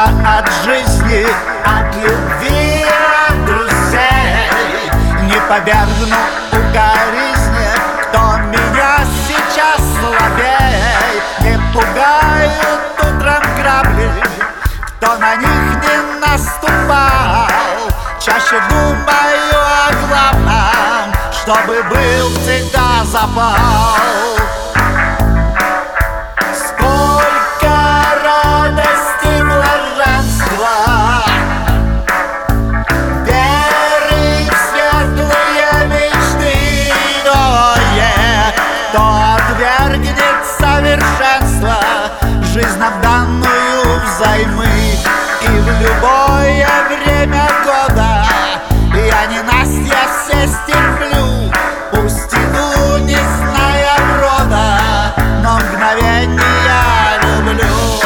от жизни, от любви, от друзей. Не повергну укоризне, кто меня сейчас слабей. Не пугают утром грабли, кто на них не наступал. Чаще думаю о главном, чтобы был всегда запал. Сколько радости, блаженства, веры в светлые мечты. Кто отвергнет совершенство, жизнь нам данную взаймы. И в любое время года я ненастья все стерплю. Пусть иду, не зная рода, но мгновенья люблю.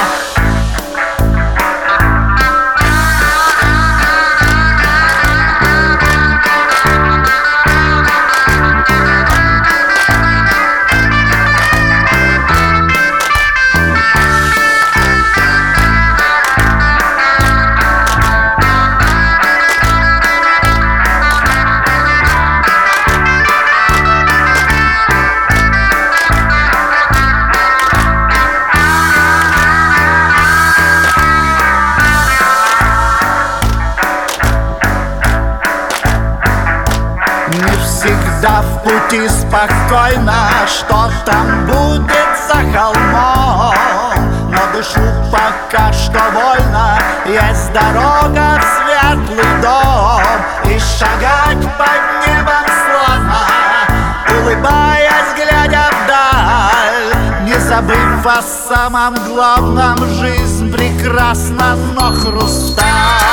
Не всегда в пути спокойно, что там будет за холмом. Но душу пока что вольно, есть дорога в светлый дом. И шагать под небом славно, улыбаясь, глядя вдаль, не забыв о самом главном, жизнь прекрасна, но хрусталь.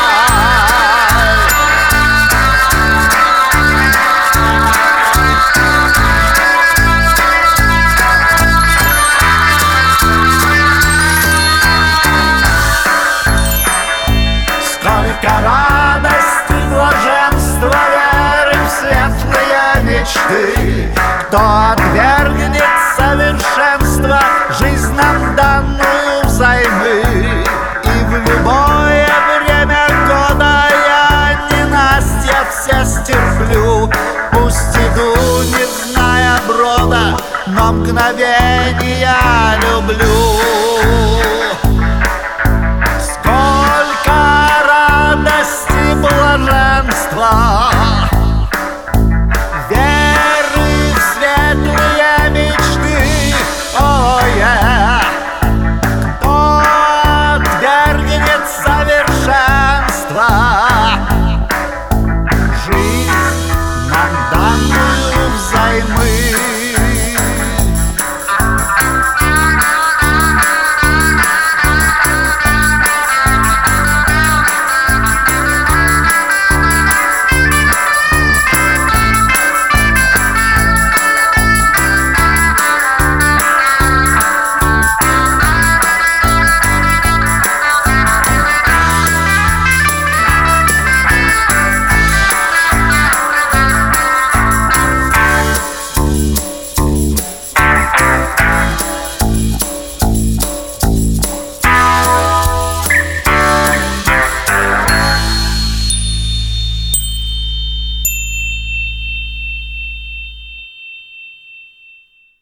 Сколько радости, блаженства, веры в светлые мечты. Кто отвергнет совершенство, жизнь нам данную взаймы. И в любое время года я ненастья все стерплю. Пусть иду, не зная брода, но мгновенья люблю.